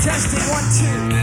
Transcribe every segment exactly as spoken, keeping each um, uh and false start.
Testing one, two.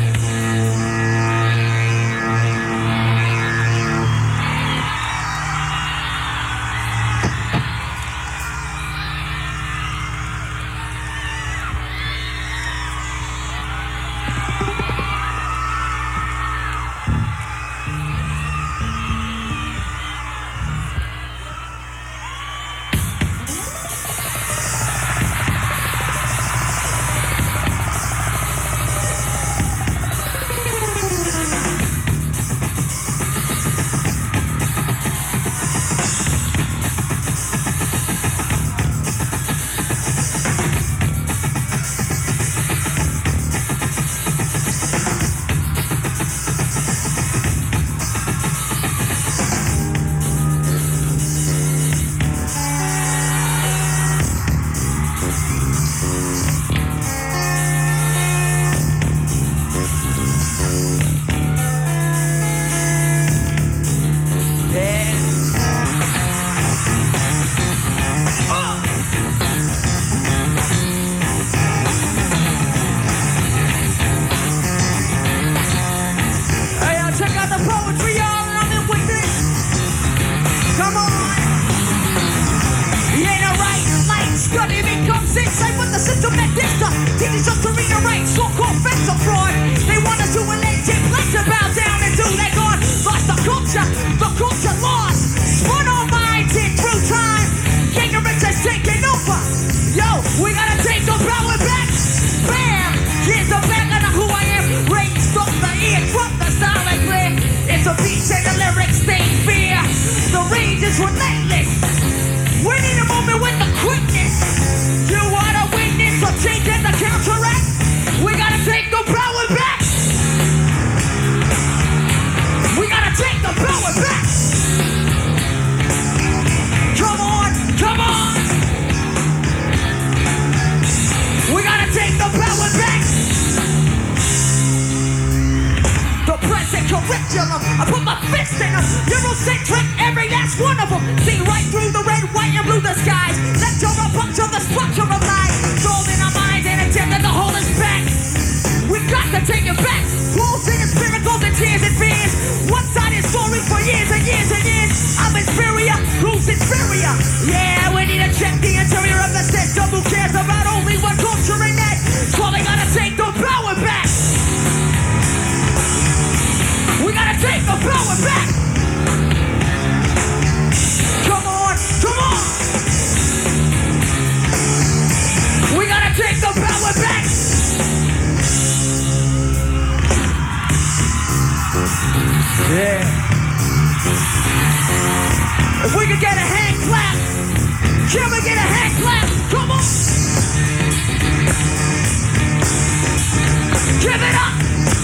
I put my fist in them. Eurocentric, every last one of them. See right through the red, white, and blue the skies. Lecture a bunch of the structure of life. Sold in our minds and attempt that the whole is back. We got to take it back. Wolves in his miracles and tears and fears. One-sided story for years and years and years. I'm inferior. Who's inferior? Yeah, we need to check the interior of the system. Who cares about only one culture in that? So they gotta take the power back. We gotta take the power back. Come on, come on. We gotta take the power back. Yeah. If we could get a hand clap, can we get a hand clap? Come on. Give it up.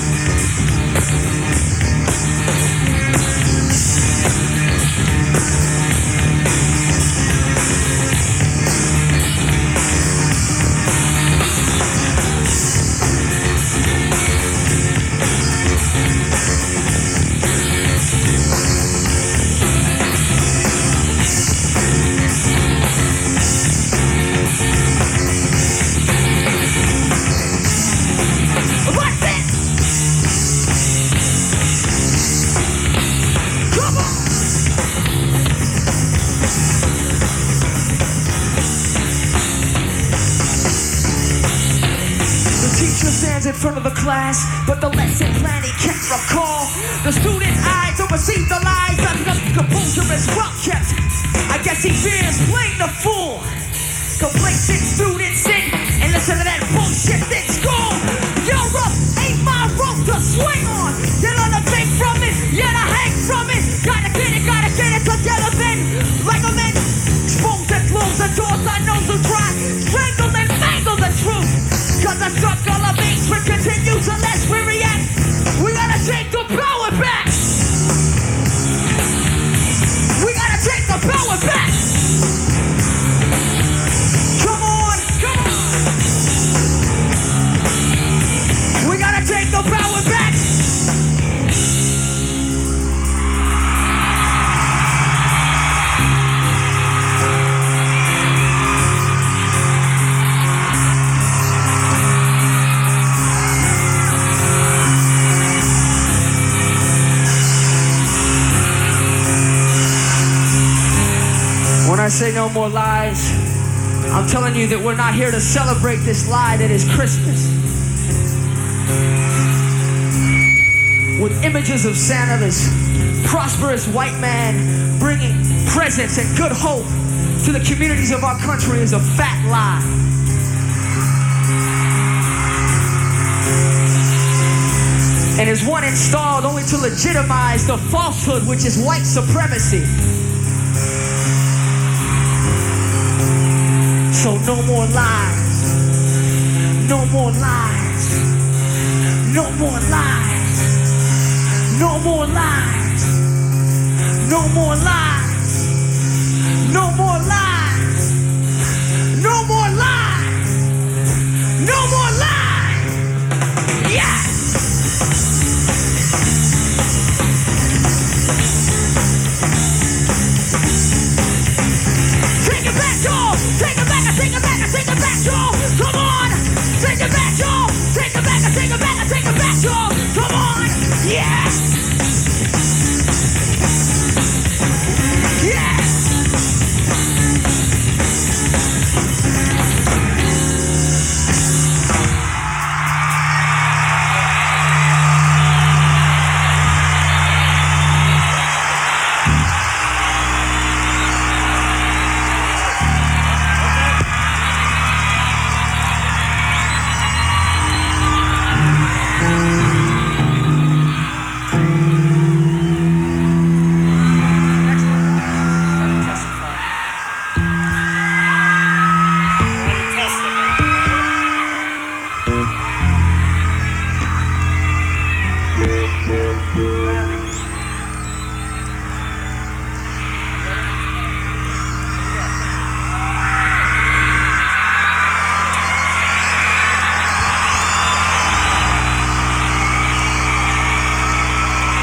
In front of the class, but the lesson plan he can't recall. The student's eyes oversee the lies. I the composure is well kept. I guess he fears playing the fool. Complacent students sit and listen to that bullshit in school. Europe ain't my rope to swing on. You learn a thing from it, you to hang from it. Gotta get it, gotta get it together then. Like a man, expose and close the doors. I know to try, strangle and mangle the truth. Cause the circle of hatred continues unless we react. We gotta take the power back. We gotta take the power back. Come on, come say no more lies, I'm telling you that we're not here to celebrate this lie that is Christmas. With images of Santa, this prosperous white man bringing presents and good hope to the communities of our country is a fat lie. And is one installed only to legitimize the falsehood, which is white supremacy. So no more lies, no more lies, no more lies, no more lies, no more lies, no more